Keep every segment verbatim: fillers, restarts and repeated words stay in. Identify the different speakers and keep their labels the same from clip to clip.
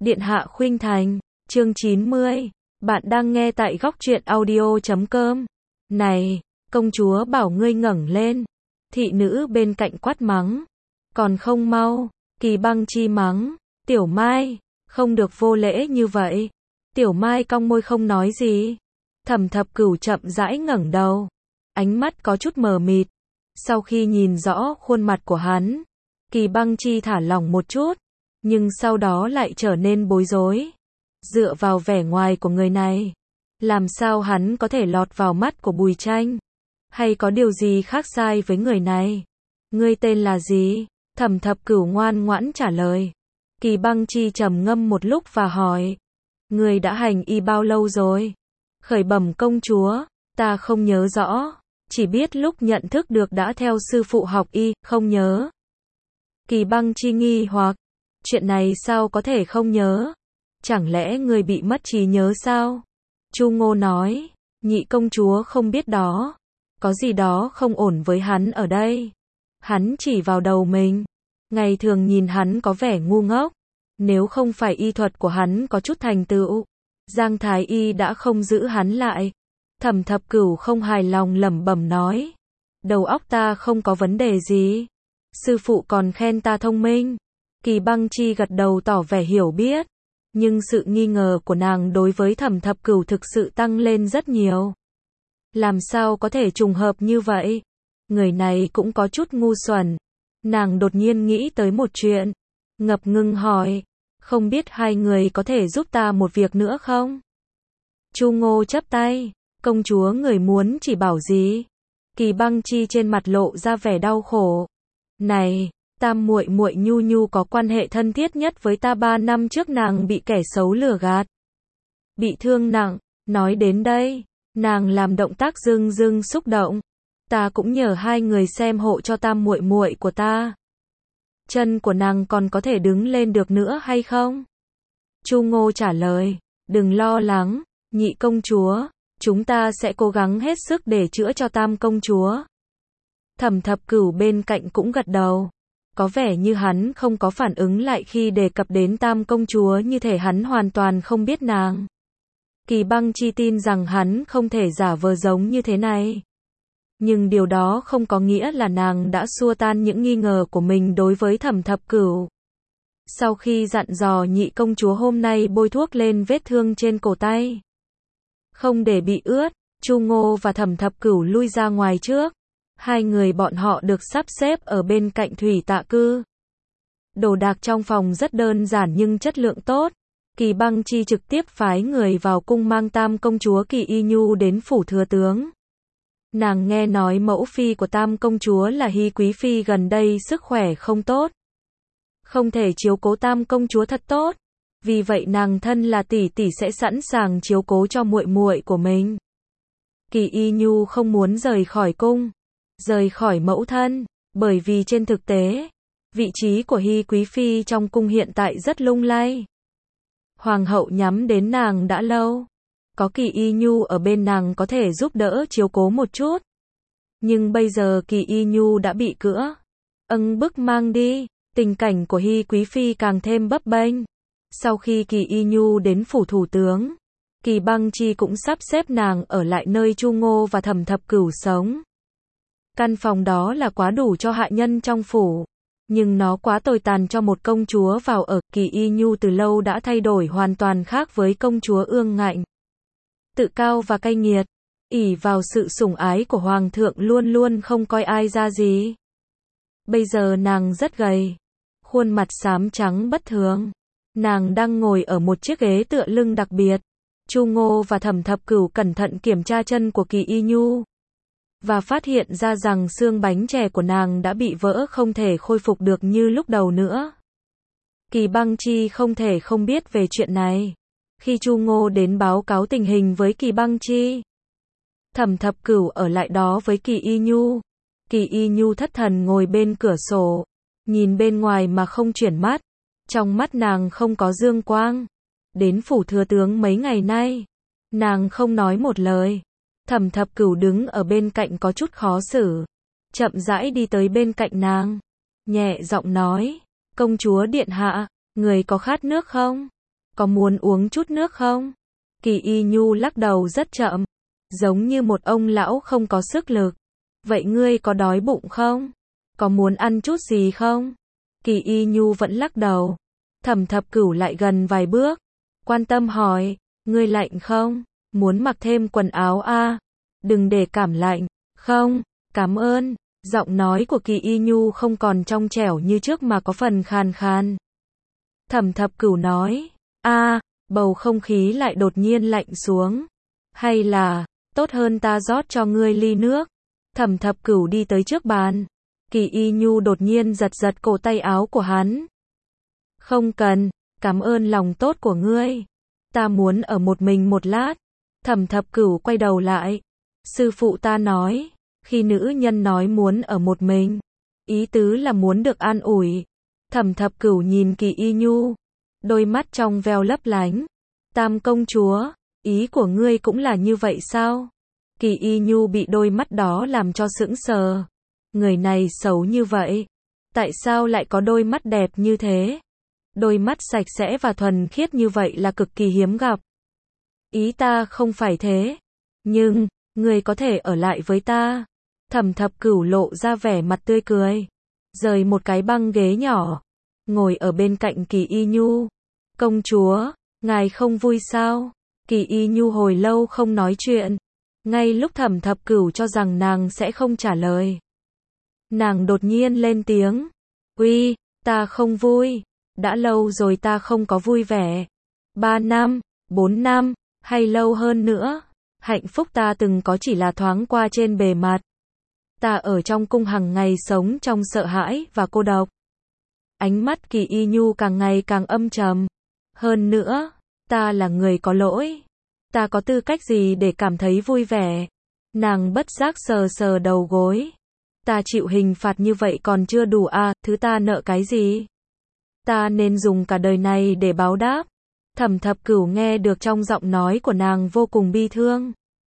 Speaker 1: Điện hạ khuynh thành, chương chín mươi. Bạn đang nghe tại góc truyện audio chấm com. Này, công chúa bảo ngươi ngẩng lên. Thị nữ bên cạnh quát mắng. Còn không mau, Kỳ Băng Chi mắng. Tiểu Mai, không được vô lễ như vậy. Tiểu Mai cong môi không nói gì. Thẩm Thập Cửu chậm rãi ngẩng đầu. Ánh mắt có chút mờ mịt. Sau khi nhìn rõ khuôn mặt của hắn, Kỳ Băng Chi thả lỏng một chút, nhưng sau đó lại trở nên bối rối. Dựa vào vẻ ngoài của người này, làm sao hắn có thể lọt vào mắt của Bùi Tranh? Hay có điều gì khác sai với người này? Ngươi tên là gì? Thẩm Thập Cửu ngoan ngoãn trả lời. Kỳ Băng Chi trầm ngâm một lúc và hỏi. Ngươi đã hành y bao lâu rồi? Khởi bẩm công chúa, ta không nhớ rõ, chỉ biết lúc nhận thức được đã theo sư phụ học y, không nhớ. Kỳ Băng Chi nghi hoặc, chuyện này sao có thể không nhớ? Chẳng lẽ người bị mất trí nhớ sao? Chu Ngô nói, nhị công chúa không biết đó, có gì đó không ổn với hắn ở đây. Hắn chỉ vào đầu mình, ngày thường nhìn hắn có vẻ ngu ngốc, nếu không phải y thuật của hắn có chút thành tựu, Giang Thái Y đã không giữ hắn lại. Thẩm Thập Cửu không hài lòng lẩm bẩm nói, đầu óc ta không có vấn đề gì, sư phụ còn khen ta thông minh. Kỳ Băng Chi gật đầu tỏ vẻ hiểu biết, nhưng sự nghi ngờ của nàng đối với Thẩm Thập Cửu thực sự tăng lên rất nhiều. Làm sao có thể trùng hợp như vậy? Người này cũng có chút ngu xuẩn. Nàng đột nhiên nghĩ tới một chuyện, ngập ngừng hỏi, không biết hai người có thể giúp ta một việc nữa không? Chu Ngô chắp tay, công chúa người muốn chỉ bảo gì? Kỳ Băng Chi trên mặt lộ ra vẻ đau khổ. Này, Tam muội muội Nhu Nhu có quan hệ thân thiết nhất với ta, ba năm trước nàng bị kẻ xấu lừa gạt, bị thương nặng. Nói đến đây, nàng làm động tác dưng dưng xúc động. Ta cũng nhờ hai người xem hộ cho Tam muội muội của ta. Chân của nàng còn có thể đứng lên được nữa hay không? Chu Ngô trả lời, đừng lo lắng, nhị công chúa, chúng ta sẽ cố gắng hết sức để chữa cho Tam công chúa. Thẩm Thập Cửu bên cạnh cũng gật đầu. Có vẻ như hắn không có phản ứng lại khi đề cập đến Tam công chúa, như thể hắn hoàn toàn không biết nàng. Kỳ Băng Chi tin rằng hắn không thể giả vờ giống như thế này. Nhưng điều đó không có nghĩa là nàng đã xua tan những nghi ngờ của mình đối với Thẩm Thập Cửu. Sau khi dặn dò nhị công chúa hôm nay bôi thuốc lên vết thương trên cổ tay, không để bị ướt, Chu Ngô và Thẩm Thập Cửu lui ra ngoài trước. Hai người bọn họ được sắp xếp ở bên cạnh thủy tạ cư. Đồ đạc trong phòng rất đơn giản nhưng chất lượng tốt. Kỳ Băng Chi trực tiếp phái người vào cung mang Tam công chúa Kỳ Y Nhu đến phủ thừa tướng. Nàng nghe nói mẫu phi của Tam công chúa là Hy Quý phi gần đây sức khỏe không tốt, không thể chiếu cố Tam công chúa thật tốt. Vì vậy nàng thân là tỷ tỷ sẽ sẵn sàng chiếu cố cho muội muội của mình. Kỳ Y Nhu không muốn rời khỏi cung, rời khỏi mẫu thân, bởi vì trên thực tế, vị trí của Hy Quý phi trong cung hiện tại rất lung lay. Hoàng hậu nhắm đến nàng đã lâu. Có Kỳ Y Nhu ở bên nàng có thể giúp đỡ chiếu cố một chút. Nhưng bây giờ Kỳ Y Nhu đã bị cưỡng ưng bức mang đi, tình cảnh của Hy Quý phi càng thêm bấp bênh. Sau khi Kỳ Y Nhu đến phủ thủ tướng, Kỳ Băng Chi cũng sắp xếp nàng ở lại nơi Chu Ngô và Thẩm Thập Cửu sống. Căn phòng đó là quá đủ cho hạ nhân trong phủ, nhưng nó quá tồi tàn cho một công chúa vào ở. Kỳ Y Nhu từ lâu đã thay đổi hoàn toàn khác với công chúa ương ngạnh, tự cao và cay nghiệt, ỷ vào sự sủng ái của hoàng thượng luôn luôn không coi ai ra gì. Bây giờ nàng rất gầy, khuôn mặt xám trắng bất thường. Nàng đang ngồi ở một chiếc ghế tựa lưng đặc biệt. Chu Ngô và Thẩm Thập Cửu cẩn thận kiểm tra chân của Kỳ Y Nhu và phát hiện ra rằng xương bánh chè của nàng đã bị vỡ, không thể khôi phục được như lúc đầu nữa. Kỳ Băng Chi không thể không biết về chuyện này. Khi Chu Ngô đến báo cáo tình hình với Kỳ Băng Chi, Thẩm Thập Cửu ở lại đó với Kỳ Y Nhu. Kỳ Y Nhu thất thần ngồi bên cửa sổ, nhìn bên ngoài mà không chuyển mắt. Trong mắt nàng không có dương quang. Đến phủ thừa tướng mấy ngày nay, nàng không nói một lời. Thẩm Thập Cửu đứng ở bên cạnh có chút khó xử, chậm rãi đi tới bên cạnh nàng, nhẹ giọng nói, công chúa điện hạ, người có khát nước không? có muốn uống chút nước không? Kỳ Y Nhu lắc đầu rất chậm, giống như một ông lão không có sức lực. Vậy ngươi có đói bụng không? Có muốn ăn chút gì không? Kỳ Y Nhu vẫn lắc đầu. Thẩm Thập Cửu lại gần vài bước, quan tâm hỏi, ngươi lạnh không? Muốn mặc thêm quần áo a? Đừng để cảm lạnh. Không, cảm ơn. Giọng nói của Kỳ Y Nhu không còn trong trẻo như trước mà có phần khàn khàn. Thẩm Thập Cửu nói, a, bầu không khí lại đột nhiên lạnh xuống. Hay là, tốt hơn ta rót cho ngươi ly nước. Thẩm Thập Cửu đi tới trước bàn. Kỳ Y Nhu đột nhiên giật giật cổ tay áo của hắn. Không cần, cảm ơn lòng tốt của ngươi. Ta muốn ở một mình một lát. Thẩm Thập Cửu quay đầu lại. Sư phụ ta nói, khi nữ nhân nói muốn ở một mình, ý tứ là muốn được an ủi. Thẩm Thập Cửu nhìn Kỳ Y Nhu, đôi mắt trong veo lấp lánh. Tam công chúa, ý của ngươi cũng là như vậy sao? Kỳ Y Nhu bị đôi mắt đó làm cho sững sờ. Người này xấu như vậy, tại sao lại có đôi mắt đẹp như thế? Đôi mắt sạch sẽ và thuần khiết như vậy là cực kỳ hiếm gặp. Ý ta không phải thế, nhưng ngươi có thể ở lại với ta. Thẩm Thập Cửu lộ ra vẻ mặt tươi cười, rời một cái băng ghế nhỏ, ngồi ở bên cạnh Kỳ Y Nhu. Công chúa, ngài không vui sao? Kỳ Y Nhu hồi lâu không nói chuyện, ngay lúc Thẩm Thập Cửu cho rằng nàng sẽ không trả lời, nàng đột nhiên lên tiếng, uy, ta không vui, đã lâu rồi ta không có vui vẻ. Ba năm, bốn năm, hay lâu hơn nữa, hạnh phúc ta từng có chỉ là thoáng qua trên bề mặt. Ta ở trong cung hằng ngày sống trong sợ hãi và cô độc. Ánh mắt Kỳ Y Nhu càng ngày càng âm trầm. Hơn nữa, ta là người có lỗi. Ta có tư cách gì để cảm thấy vui vẻ? Nàng bất giác sờ sờ đầu gối. Ta chịu hình phạt như vậy còn chưa đủ à, thứ ta nợ cái gì? Ta nên dùng cả đời này để báo đáp. Thẩm Thập Cửu nghe được trong giọng nói của nàng vô cùng bi thương.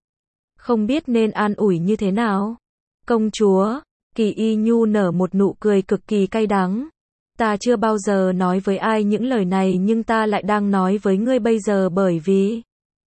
Speaker 1: Không biết nên an ủi như thế nào. Công chúa, Kỳ Y Nhu nở một nụ cười cực kỳ cay đắng. Ta chưa bao giờ nói với ai những lời này nhưng ta lại đang nói với ngươi bây giờ bởi vì...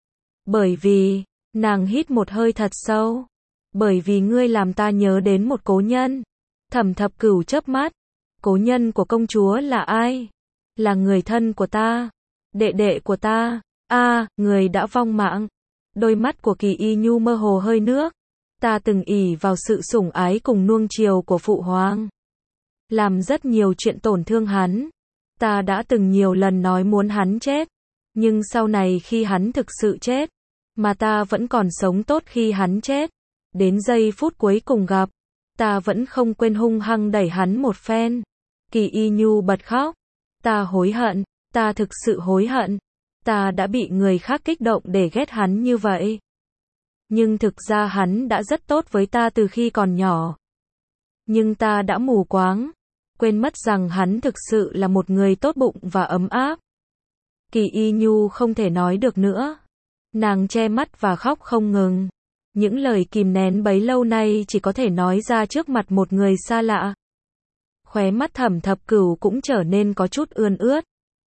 Speaker 1: Bởi vì, nàng hít một hơi thật sâu. Bởi vì ngươi làm ta nhớ đến một cố nhân. Thẩm Thập Cửu chớp mắt. Cố nhân của công chúa là ai? Là người thân của ta. Đệ đệ của ta. A, à, người đã vong mạng. Đôi mắt của Kỳ Y Nhu mơ hồ hơi nước. Ta từng ỷ vào sự sủng ái cùng nuông chiều của phụ hoàng, làm rất nhiều chuyện tổn thương hắn. Ta đã từng nhiều lần nói muốn hắn chết. Nhưng sau này khi hắn thực sự chết, mà ta vẫn còn sống tốt khi hắn chết, đến giây phút cuối cùng gặp, ta vẫn không quên hung hăng đẩy hắn một phen. Kỳ Y Nhu bật khóc. Ta hối hận, ta thực sự hối hận. Ta đã bị người khác kích động để ghét hắn như vậy. Nhưng thực ra hắn đã rất tốt với ta từ khi còn nhỏ. Nhưng ta đã mù quáng, quên mất rằng hắn thực sự là một người tốt bụng và ấm áp. Kỳ Y Nhu không thể nói được nữa. Nàng che mắt và khóc không ngừng. Những lời kìm nén bấy lâu nay chỉ có thể nói ra trước mặt một người xa lạ. Khóe mắt Thẩm Thập Cửu cũng trở nên có chút ươn ướt.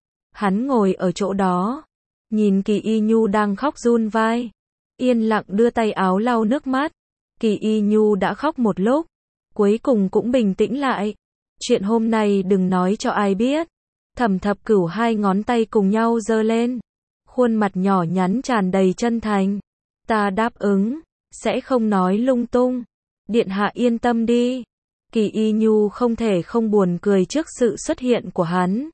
Speaker 1: Hắn ngồi ở chỗ đó, nhìn Kỳ Y Nhu đang khóc run vai, yên lặng đưa tay áo lau nước mắt. Kỳ Y Nhu đã khóc một lúc, cuối cùng cũng bình tĩnh lại. Chuyện hôm nay đừng nói cho ai biết. Thẩm Thập Cửu hai ngón tay cùng nhau giơ lên, khuôn mặt nhỏ nhắn tràn đầy chân thành. Ta đáp ứng, sẽ không nói lung tung. Điện hạ yên tâm đi. Kỳ Y Nhu không thể không buồn cười trước sự xuất hiện của hắn.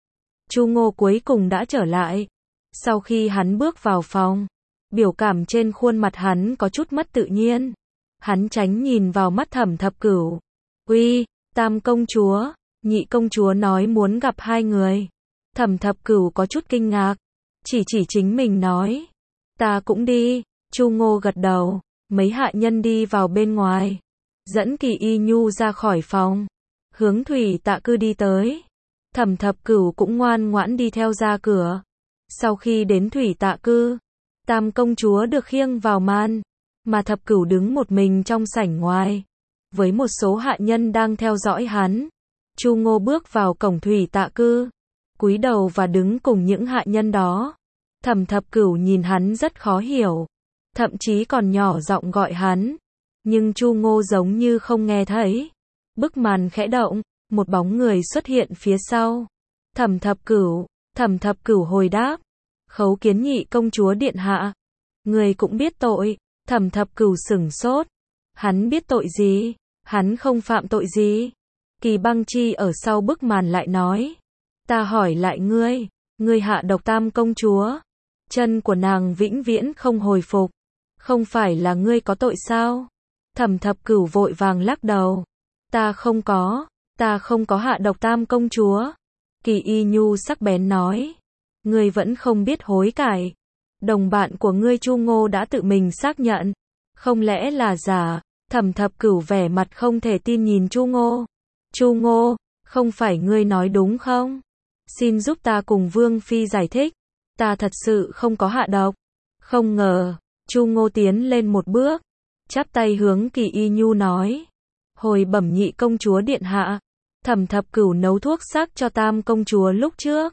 Speaker 1: Chu Ngô cuối cùng đã trở lại. Sau khi hắn bước vào phòng, biểu cảm trên khuôn mặt hắn có chút mất tự nhiên. Hắn tránh nhìn vào mắt Thẩm Thập Cửu. Uy, Tam công chúa, Nhị công chúa nói muốn gặp hai người. Thẩm Thập Cửu có chút kinh ngạc, chỉ chỉ chính mình nói. Ta cũng đi. Chu Ngô gật đầu. Mấy hạ nhân đi vào bên ngoài, dẫn Kỳ Y Nhu ra khỏi phòng, hướng thủy tạ cư đi tới. Thẩm Thập Cửu cũng ngoan ngoãn đi theo ra cửa. Sau khi đến thủy tạ cư, Tam công chúa được khiêng vào màn, mà Thập Cửu đứng một mình trong sảnh ngoài, với một số hạ nhân đang theo dõi hắn. Chu Ngô bước vào cổng thủy tạ cư. cúi đầu và đứng cùng những hạ nhân đó. Thẩm Thập Cửu nhìn hắn rất khó hiểu, thậm chí còn nhỏ giọng gọi hắn, nhưng Chu Ngô giống như không nghe thấy. Bức màn khẽ động, một bóng người xuất hiện phía sau. Thẩm Thập Cửu, Thẩm Thập Cửu hồi đáp, khấu kiến nhị công chúa điện hạ. Người cũng biết tội. Thẩm Thập Cửu sửng sốt. Hắn biết tội gì? Hắn không phạm tội gì. Kỳ Băng Chi ở sau bức màn lại nói, ta hỏi lại ngươi, ngươi hạ độc Tam công chúa, chân của nàng vĩnh viễn không hồi phục, không phải là ngươi có tội sao? Thẩm Thập Cửu vội vàng lắc đầu, ta không có, ta không có hạ độc Tam công chúa. Kỳ Y Nhu sắc bén nói, ngươi vẫn không biết hối cải. Đồng bạn của ngươi Chu Ngô đã tự mình xác nhận, không lẽ là giả? Thẩm Thập Cửu vẻ mặt không thể tin nhìn Chu Ngô. Chu Ngô, không phải ngươi nói đúng không? Xin giúp ta cùng Vương Phi giải thích, ta thật sự không có hạ độc. Không ngờ, Chu Ngô tiến lên một bước, chắp tay hướng Kỳ Y Nhu nói, hồi bẩm nhị công chúa điện hạ, Thẩm Thập Cửu nấu thuốc sắc cho Tam công chúa lúc trước.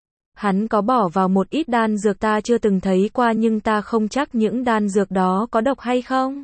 Speaker 1: Hắn có bỏ vào một ít đan dược ta chưa từng thấy qua nhưng ta không chắc những đan dược đó có độc hay không.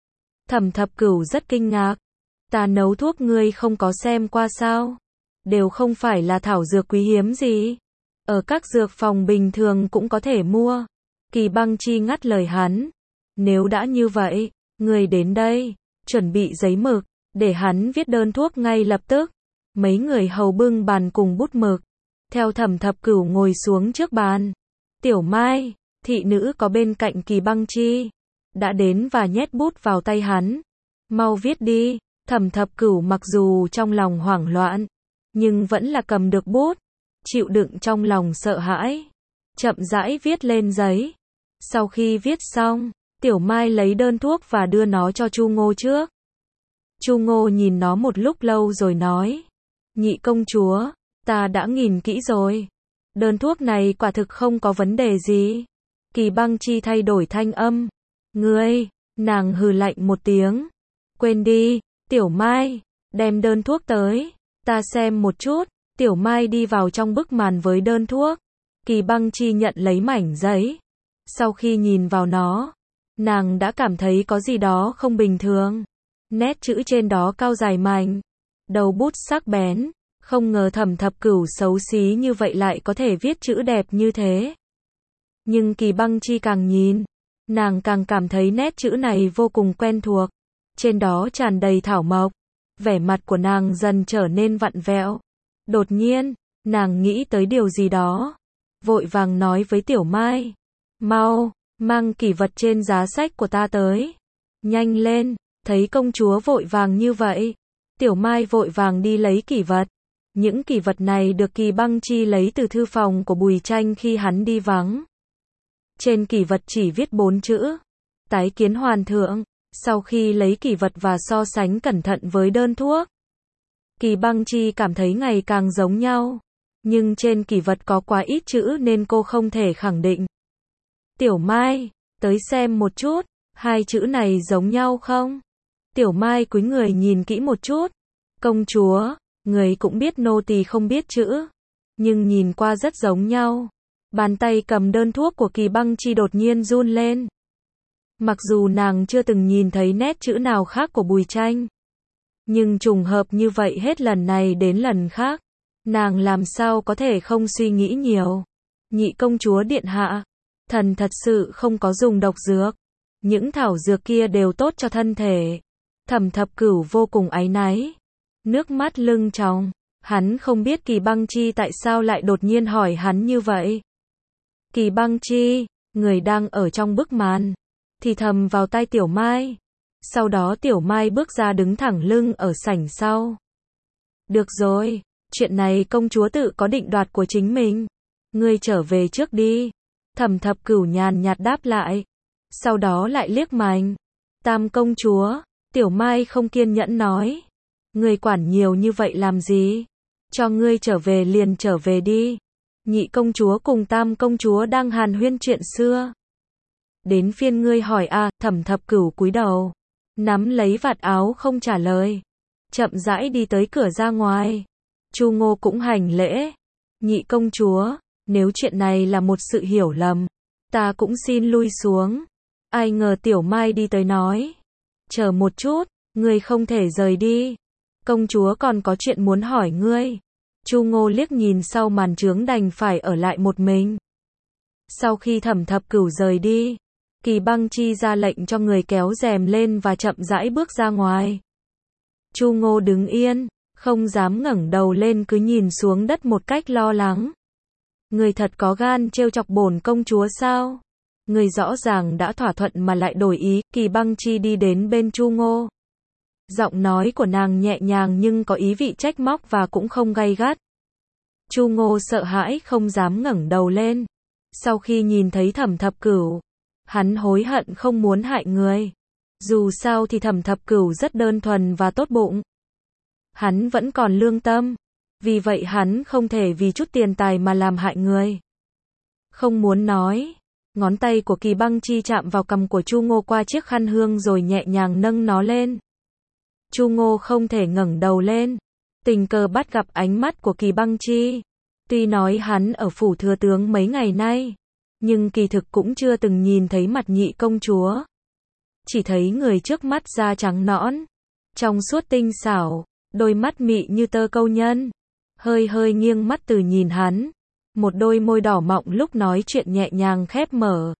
Speaker 1: Thẩm Thập Cửu rất kinh ngạc. Ta nấu thuốc ngươi không có xem qua sao? Đều không phải là thảo dược quý hiếm gì. Ở các dược phòng bình thường cũng có thể mua. Kỳ Băng Chi ngắt lời hắn. Nếu đã như vậy, ngươi đến đây, chuẩn bị giấy mực, để hắn viết đơn thuốc ngay lập tức. Mấy người hầu bưng bàn cùng bút mực. Theo Thẩm Thập Cửu ngồi xuống trước bàn. Tiểu Mai, thị nữ có bên cạnh Kỳ Băng Chi, đã đến và nhét bút vào tay hắn. Mau viết đi. Thẩm Thập Cửu mặc dù trong lòng hoảng loạn, nhưng vẫn là cầm được bút, chịu đựng trong lòng sợ hãi, chậm rãi viết lên giấy. Sau khi viết xong, Tiểu Mai lấy đơn thuốc và đưa nó cho Chu Ngô trước. Chu Ngô nhìn nó một lúc lâu rồi nói, nhị công chúa, ta đã nhìn kỹ rồi. Đơn thuốc này quả thực không có vấn đề gì. Kỳ Băng Chi thay đổi thanh âm. Ngươi, nàng hừ lạnh một tiếng. Quên đi, Tiểu Mai, đem đơn thuốc tới, ta xem một chút. Tiểu Mai đi vào trong bức màn với đơn thuốc. Kỳ Băng Chi nhận lấy mảnh giấy. Sau khi nhìn vào nó, nàng đã cảm thấy có gì đó không bình thường. Nét chữ trên đó cao dài mạnh, đầu bút sắc bén. Không ngờ Thẩm Thập Cửu xấu xí như vậy lại có thể viết chữ đẹp như thế. Nhưng Kỳ Băng Chi càng nhìn, nàng càng cảm thấy nét chữ này vô cùng quen thuộc. Trên đó tràn đầy thảo mộc. Vẻ mặt của nàng dần trở nên vặn vẹo. Đột nhiên, nàng nghĩ tới điều gì đó. Vội vàng nói với Tiểu Mai. Mau, mang kỷ vật trên giá sách của ta tới. Nhanh lên, thấy công chúa vội vàng như vậy. Tiểu Mai vội vàng đi lấy kỷ vật. Những kỷ vật này được Kỳ Băng Chi lấy từ thư phòng của Bùi Tranh khi hắn đi vắng. Trên kỷ vật chỉ viết bốn chữ. Tái kiến hoàng thượng. Sau khi lấy kỷ vật và so sánh cẩn thận với đơn thuốc, Kỳ Băng Chi cảm thấy ngày càng giống nhau. Nhưng trên kỷ vật có quá ít chữ nên cô không thể khẳng định. Tiểu Mai, tới xem một chút, hai chữ này giống nhau không? Tiểu Mai cúi người nhìn kỹ một chút. Công chúa, người cũng biết nô tỳ không biết chữ, nhưng nhìn qua rất giống nhau. Bàn tay cầm đơn thuốc của Kỳ Băng Chi đột nhiên run lên. Mặc dù nàng chưa từng nhìn thấy nét chữ nào khác của Bùi Tranh, nhưng trùng hợp như vậy hết lần này đến lần khác, nàng làm sao có thể không suy nghĩ nhiều. Nhị công chúa điện hạ, thần thật sự không có dùng độc dược. Những thảo dược kia đều tốt cho thân thể. Thẩm Thập Cửu vô cùng áy náy, nước mắt lưng tròng. Hắn không biết Kỳ Băng Chi tại sao lại đột nhiên hỏi hắn như vậy. Kỳ Băng Chi, người đang ở trong bức màn, thì thầm vào tai Tiểu Mai. Sau đó Tiểu Mai bước ra đứng thẳng lưng ở sảnh sau. Được rồi, chuyện này công chúa tự có định đoạt của chính mình. Ngươi trở về trước đi. Thẩm Thập Cửu nhàn nhạt đáp lại. Sau đó lại liếc mành. Tam công chúa, Tiểu Mai không kiên nhẫn nói. Ngươi quản nhiều như vậy làm gì? Cho ngươi trở về liền trở về đi. Nhị công chúa cùng tam công chúa đang hàn huyên chuyện xưa. Đến phiên ngươi hỏi à? Thẩm Thập Cửu cúi đầu, nắm lấy vạt áo không trả lời, chậm rãi đi tới cửa ra ngoài. Chu Ngô cũng hành lễ. Nhị công chúa, nếu chuyện này là một sự hiểu lầm, ta cũng xin lui xuống. Ai ngờ Tiểu Mai đi tới nói. Chờ một chút, ngươi không thể rời đi. Công chúa còn có chuyện muốn hỏi ngươi. Chu Ngô liếc nhìn sau màn trướng đành phải ở lại một mình. Sau khi Thẩm Thập Cửu rời đi, Kỳ Băng Chi ra lệnh cho người kéo rèm lên và chậm rãi bước ra ngoài. Chu Ngô đứng yên, không dám ngẩng đầu lên, cứ nhìn xuống đất một cách lo lắng. Người thật có gan trêu chọc bổn công chúa sao? Người rõ ràng đã thỏa thuận mà lại đổi ý. Kỳ Băng Chi đi đến bên Chu Ngô. Giọng nói của nàng nhẹ nhàng nhưng có ý vị trách móc và cũng không gay gắt. Chu Ngô sợ hãi không dám ngẩng đầu lên. Sau khi nhìn thấy Thẩm Thập Cửu, hắn hối hận không muốn hại người. Dù sao thì Thẩm Thập Cửu rất đơn thuần và tốt bụng. Hắn vẫn còn lương tâm. Vì vậy hắn không thể vì chút tiền tài mà làm hại người. Không muốn nói. Ngón tay của Kỳ Băng Chi chạm vào cằm của Chu Ngô qua chiếc khăn hương rồi nhẹ nhàng nâng nó lên. Chu Ngô không thể ngẩng đầu lên. Tình cờ bắt gặp ánh mắt của Kỳ Băng Chi. Tuy nói hắn ở phủ thừa tướng mấy ngày nay, nhưng kỳ thực cũng chưa từng nhìn thấy mặt nhị công chúa. Chỉ thấy người trước mắt da trắng nõn, trong suốt tinh xảo, đôi mắt mị như tơ câu nhân. Hơi hơi nghiêng mắt từ nhìn hắn. Một đôi môi đỏ mọng lúc nói chuyện nhẹ nhàng khép mở.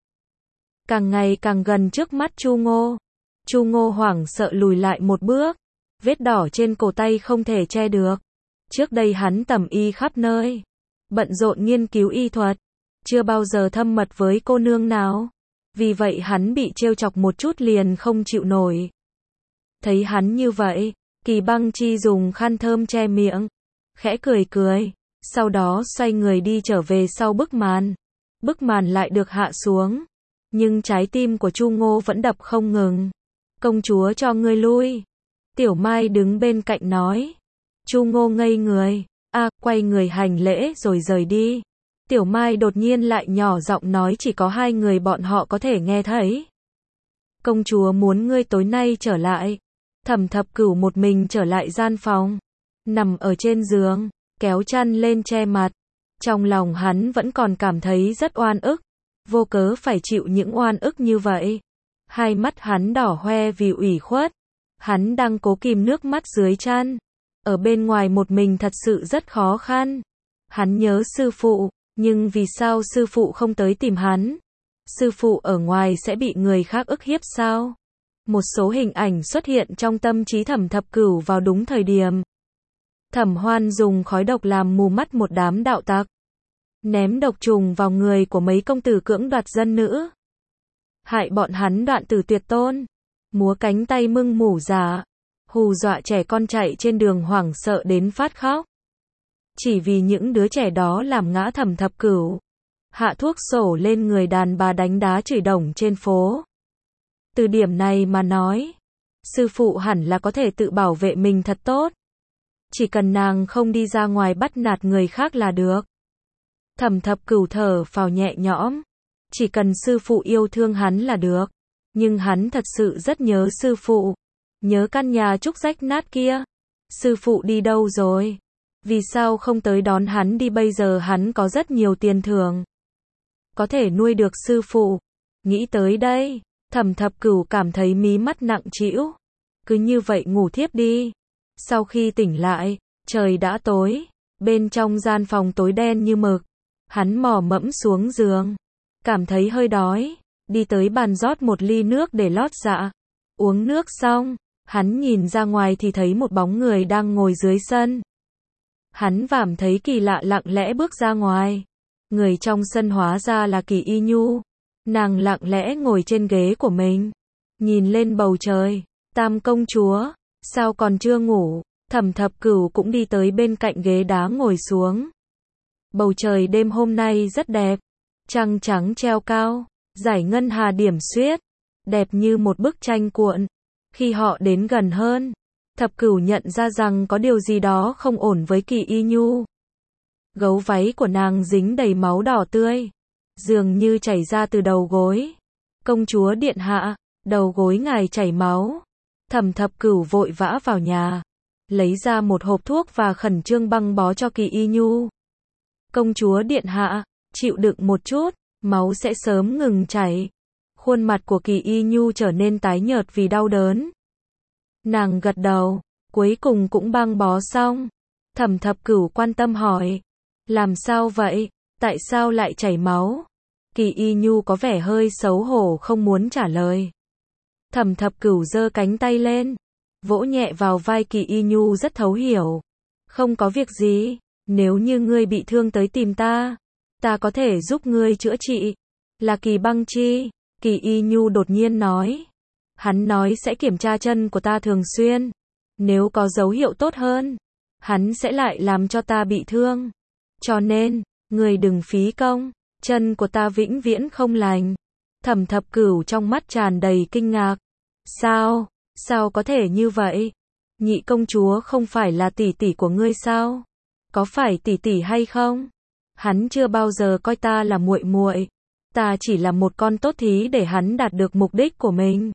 Speaker 1: Càng ngày càng gần trước mắt Chu Ngô. Chu Ngô hoảng sợ lùi lại một bước. Vết đỏ trên cổ tay không thể che được. Trước đây hắn tầm y khắp nơi, bận rộn nghiên cứu y thuật, chưa bao giờ thâm mật với cô nương nào. Vì vậy hắn bị trêu chọc một chút liền không chịu nổi. Thấy hắn như vậy, Kỳ Băng Chi dùng khăn thơm che miệng, khẽ cười cười, sau đó xoay người đi trở về sau bức màn. Bức màn lại được hạ xuống, nhưng trái tim của Chu Ngô vẫn đập không ngừng. Công chúa cho ngươi lui. Tiểu Mai đứng bên cạnh nói. Chu Ngô ngây người, a, à, quay người hành lễ rồi rời đi. Tiểu Mai đột nhiên lại nhỏ giọng nói, chỉ có hai người bọn họ có thể nghe thấy. Công chúa muốn ngươi tối nay trở lại. Thẩm Thập Cửu một mình trở lại gian phòng, nằm ở trên giường, kéo chăn lên che mặt. Trong lòng hắn vẫn còn cảm thấy rất oan ức, vô cớ phải chịu những oan ức như vậy. Hai mắt hắn đỏ hoe vì ủy khuất. Hắn đang cố kìm nước mắt dưới chăn. Ở bên ngoài một mình thật sự rất khó khăn. Hắn nhớ sư phụ, nhưng vì sao sư phụ không tới tìm hắn? Sư phụ ở ngoài sẽ bị người khác ức hiếp sao? Một số hình ảnh xuất hiện trong tâm trí Thẩm Thập Cửu vào đúng thời điểm. Thẩm Hoan dùng khói độc làm mù mắt một đám đạo tặc, ném độc trùng vào người của mấy công tử cưỡng đoạt dân nữ, hại bọn hắn đoạn tử tuyệt tôn, múa cánh tay mưng mủ giả, hù dọa trẻ con chạy trên đường hoảng sợ đến phát khóc. Chỉ vì những đứa trẻ đó làm ngã Thẩm Thập Cửu, hạ thuốc sổ lên người đàn bà đánh đá chửi đồng trên phố. Từ điểm này mà nói, sư phụ hẳn là có thể tự bảo vệ mình thật tốt. Chỉ cần nàng không đi ra ngoài bắt nạt người khác là được. Thẩm Thập Cửu thở phào nhẹ nhõm. Chỉ cần sư phụ yêu thương hắn là được. Nhưng hắn thật sự rất nhớ sư phụ. Nhớ căn nhà trúc rách nát kia. Sư phụ đi đâu rồi? Vì sao không tới đón hắn đi? Bây giờ hắn có rất nhiều tiền thưởng, có thể nuôi được sư phụ. Nghĩ tới đây, Thẩm Thập Cửu cảm thấy mí mắt nặng trĩu. Cứ như vậy ngủ thiếp đi. Sau khi tỉnh lại, trời đã tối. Bên trong gian phòng tối đen như mực. Hắn mò mẫm xuống giường, cảm thấy hơi đói, đi tới bàn rót một ly nước để lót dạ. Uống nước xong, hắn nhìn ra ngoài thì thấy một bóng người đang ngồi dưới sân. Hắn cảm thấy kỳ lạ, lặng lẽ bước ra ngoài. Người trong sân hóa ra là Kỳ Y Nhu. Nàng lặng lẽ ngồi trên ghế của mình, nhìn lên bầu trời. Tam công chúa, sao còn chưa ngủ? Thẩm Thập Cửu cũng đi tới bên cạnh ghế đá ngồi xuống. Bầu trời đêm hôm nay rất đẹp. Trăng trắng treo cao, dải ngân hà điểm xuyết, đẹp như một bức tranh cuộn. Khi họ đến gần hơn, Thập Cửu nhận ra rằng có điều gì đó không ổn với Kỳ Y Nhu. Gấu váy của nàng dính đầy máu đỏ tươi, dường như chảy ra từ đầu gối. Công chúa điện hạ, đầu gối ngài chảy máu. Thẩm Thập Cửu vội vã vào nhà, lấy ra một hộp thuốc và khẩn trương băng bó cho Kỳ Y Nhu. Công chúa điện hạ, chịu đựng một chút, máu sẽ sớm ngừng chảy. Khuôn mặt của Kỳ Y Nhu trở nên tái nhợt vì đau đớn. Nàng gật đầu, cuối cùng cũng băng bó xong. Thẩm Thập Cửu quan tâm hỏi, làm sao vậy, tại sao lại chảy máu? Kỳ Y Nhu có vẻ hơi xấu hổ không muốn trả lời. Thẩm Thập Cửu giơ cánh tay lên, vỗ nhẹ vào vai Kỳ Y Nhu rất thấu hiểu. Không có việc gì, nếu như ngươi bị thương tới tìm ta, ta có thể giúp ngươi chữa trị. Là Kỳ Băng Chi, Kỳ Y Nhu đột nhiên nói. Hắn nói sẽ kiểm tra chân của ta thường xuyên. Nếu có dấu hiệu tốt hơn, hắn sẽ lại làm cho ta bị thương. Cho nên, ngươi đừng phí công, chân của ta vĩnh viễn không lành. Thẩm Thập Cửu trong mắt tràn đầy kinh ngạc. Sao, sao có thể như vậy? Nhị công chúa không phải là tỷ tỷ của ngươi sao? Có phải tỷ tỷ hay không? Hắn chưa bao giờ coi ta là muội muội. Ta chỉ là một con tốt thí để hắn đạt được mục đích của mình.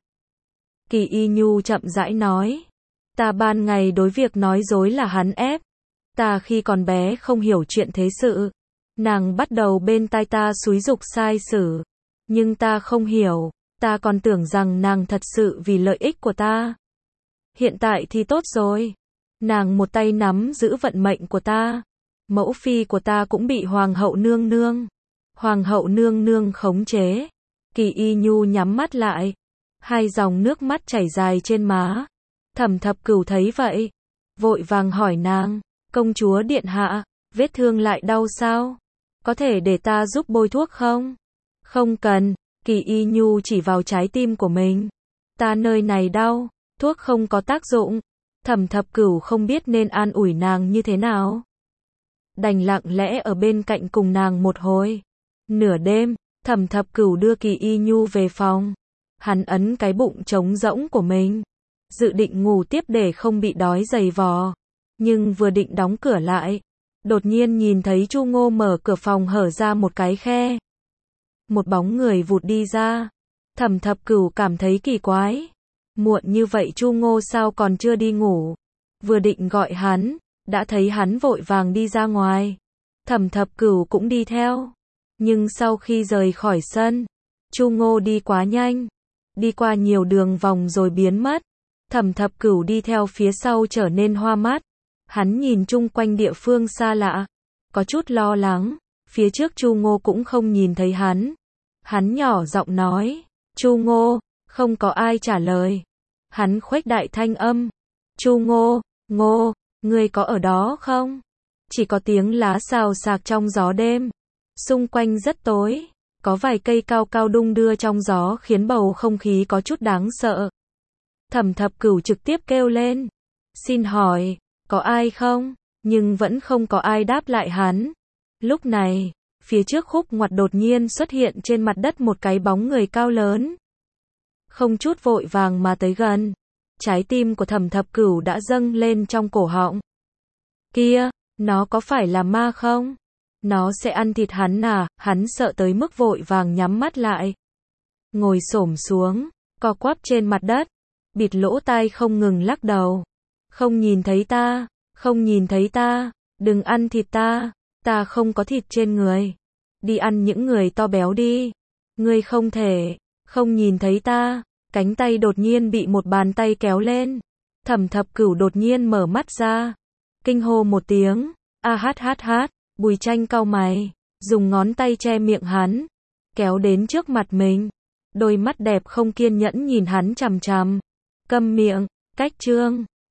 Speaker 1: Kỳ Y Nhu chậm rãi nói. Ta ban ngày đối việc nói dối là hắn ép. Ta khi còn bé không hiểu chuyện thế sự. Nàng bắt đầu bên tai ta xúi giục sai sử. Nhưng ta không hiểu. Ta còn tưởng rằng nàng thật sự vì lợi ích của ta. Hiện tại thì tốt rồi. Nàng một tay nắm giữ vận mệnh của ta. Mẫu phi của ta cũng bị hoàng hậu nương nương. Hoàng hậu nương nương khống chế. Kỳ Y Nhu nhắm mắt lại. Hai dòng nước mắt chảy dài trên má. Thẩm Thập Cửu thấy vậy, vội vàng hỏi nàng, công chúa điện hạ, vết thương lại đau sao? Có thể để ta giúp bôi thuốc không? Không cần, Kỳ Y Nhu chỉ vào trái tim của mình. Ta nơi này đau, thuốc không có tác dụng. Thẩm Thập Cửu không biết nên an ủi nàng như thế nào. Đành lặng lẽ ở bên cạnh cùng nàng một hồi. Nửa đêm, Thẩm Thập Cửu đưa Kỳ Y Nhu về phòng. Hắn ấn cái bụng trống rỗng của mình, dự định ngủ tiếp để không bị đói dày vò. Nhưng vừa định đóng cửa lại, đột nhiên nhìn thấy Chu Ngô mở cửa phòng hở ra một cái khe. Một bóng người vụt đi ra. Thẩm Thập Cửu cảm thấy kỳ quái. Muộn như vậy Chu Ngô sao còn chưa đi ngủ? Vừa định gọi hắn, đã thấy hắn vội vàng đi ra ngoài. Thẩm Thập Cửu cũng đi theo. Nhưng sau khi rời khỏi sân, Chu Ngô đi quá nhanh, đi qua nhiều đường vòng rồi biến mất. Thẩm Thập Cửu đi theo phía sau trở nên hoa mắt. Hắn nhìn chung quanh địa phương xa lạ, có chút lo lắng. Phía trước Chu Ngô cũng không nhìn thấy hắn. Hắn nhỏ giọng nói, Chu Ngô, không có ai trả lời. Hắn khuếch đại thanh âm, Chu Ngô, Ngô, ngươi có ở đó không? Chỉ có tiếng lá xào xạc trong gió đêm. Xung quanh rất tối, có vài cây cao cao đung đưa trong gió khiến bầu không khí có chút đáng sợ. Thẩm Thập Cửu trực tiếp kêu lên, xin hỏi, có ai không? Nhưng vẫn không có ai đáp lại hắn. Lúc này, phía trước khúc ngoặt đột nhiên xuất hiện trên mặt đất một cái bóng người cao lớn. Không chút vội vàng mà tới gần. Trái tim của Thẩm Thập Cửu đã dâng lên trong cổ họng. Kia, nó có phải là ma không? Nó sẽ ăn thịt hắn à? Hắn sợ tới mức vội vàng nhắm mắt lại. Ngồi xổm xuống, co quắp trên mặt đất, bịt lỗ tai không ngừng lắc đầu. Không nhìn thấy ta, không nhìn thấy ta, đừng ăn thịt ta, ta không có thịt trên người. Đi ăn những người to béo đi. Ngươi không thể, không nhìn thấy ta. Cánh tay đột nhiên bị một bàn tay kéo lên. Thẩm Thập Cửu đột nhiên mở mắt ra. Kinh hô một tiếng, a hát hát hát, Bùi Tranh cau mày, dùng ngón tay che miệng hắn, kéo đến trước mặt mình. Đôi mắt đẹp không kiên nhẫn nhìn hắn chằm chằm. Câm miệng, cách chương.